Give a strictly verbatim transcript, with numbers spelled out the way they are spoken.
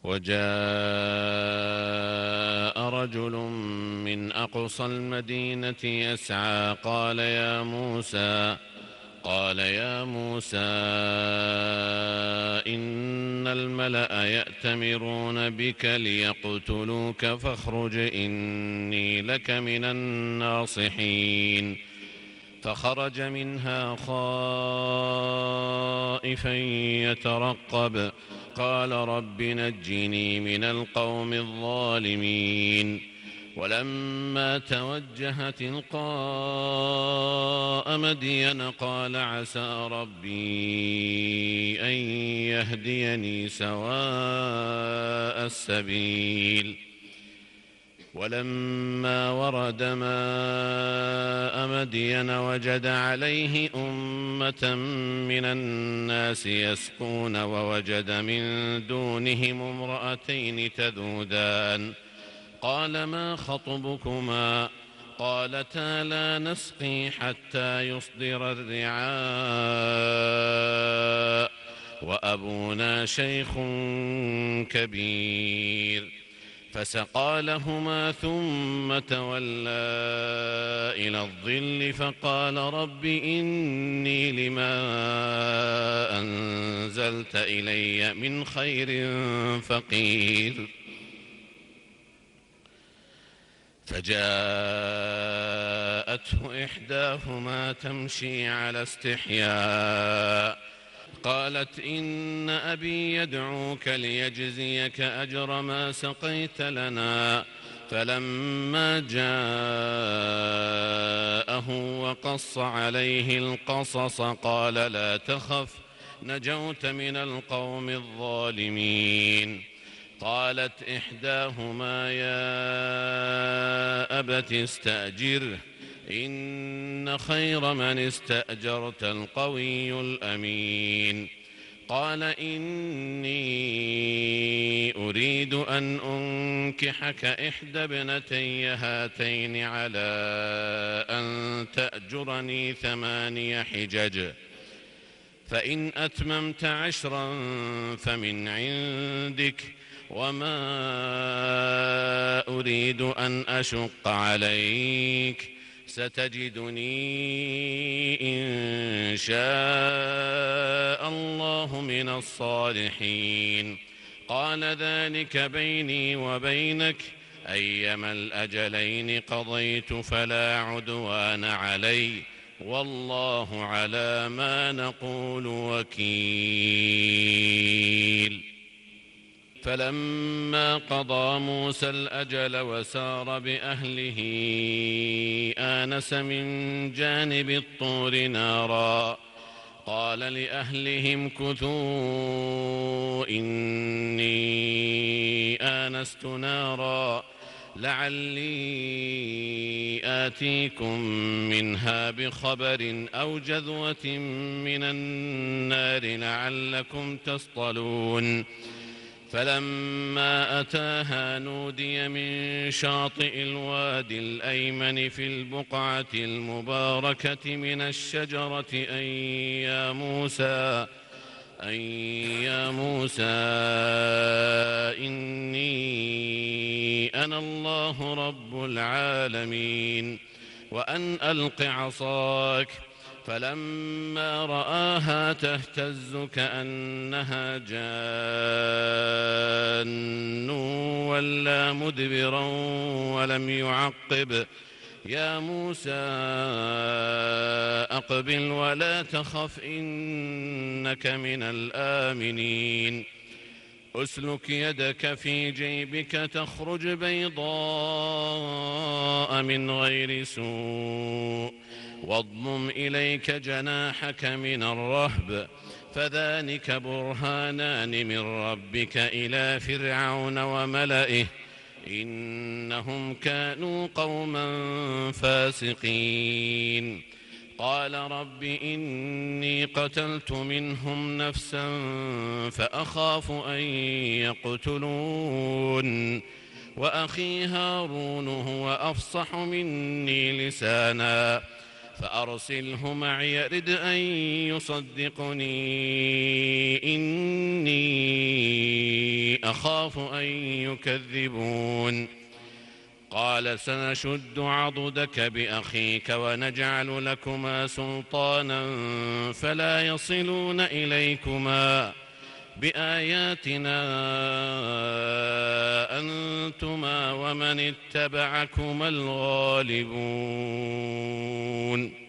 وجاء رجل من أقصى المدينة يسعى قال يا موسى قال يا موسى إن الملأ يأتمرون بك ليقتلوك فاخرج إني لك من الناصحين. فخرج منها خائفا يترقب قال رب نجني من القوم الظالمين. ولما توجه تلقاء مدين قال عسى ربي أن يهديني سواء السبيل. ولما ورد ماء مدين وجد عليه أمة من الناس يسقون ووجد من دونهم امرأتين تذودان قال ما خطبكما قالتا لا نسقي حتى يصدر الرعاء وأبونا شيخ كبير. فسقى لهما ثم تولى إلى الظل فقال رب إني لما أنزلت إلي من خير فقير. فجاءته إحداهما تمشي على استحياء قالت إن أبي يدعوك ليجزيك أجر ما سقيت لنا. فلما جاءه وقص عليه القصص قال لا تخف نجوت من القوم الظالمين. قالت إحداهما يا أبت استأجره إن خير من استأجرت القوي الأمين. قال إني أريد أن أنكحك إحدى ابنتي هاتين على أن تأجرني ثماني حجج فإن أتممت عشرا فمن عندك وما أريد أن أشق عليك ستجدني إن شاء الله من الصالحين. قال ذلك بيني وبينك أيما الأجلين قضيت فلا عدوان علي والله على ما نقول وكيل. فلما قضى موسى الأجل وسار بأهله آنس من جانب الطور نارا قال لأهلهم كثوا إني آنست نارا لعلي آتيكم منها بخبر أو جذوة من النار لعلكم تصطلون. فلما أتاها نودي من شاطئ الوادي الأيمن في البقعة المباركة من الشجرة أن يا موسى أن يا موسى إني أنا الله رب العالمين وأن ألق عصاك. فلما رآها تهتز كأنها جان ولا مدبرا ولم يعقب يا موسى أقبل ولا تخف إنك من الآمنين. أسلك يدك في جيبك تخرج بيضاء من غير سوء واضمم إليك جناحك من الرهب فذلك برهانان من ربك إلى فرعون وملئه إنهم كانوا قوما فاسقين. قال رب إني قتلت منهم نفسا فأخاف أن يقتلون وأخي هارون هو أفصح مني لسانا فأرسله معي رد أن يصدقني إني أخاف أن يكذبون قال سنشد عضدك بأخيك ونجعل لكما سلطانا فلا يصلون إليكما بآياتنا أنتما ومن اتبعكما الغالبون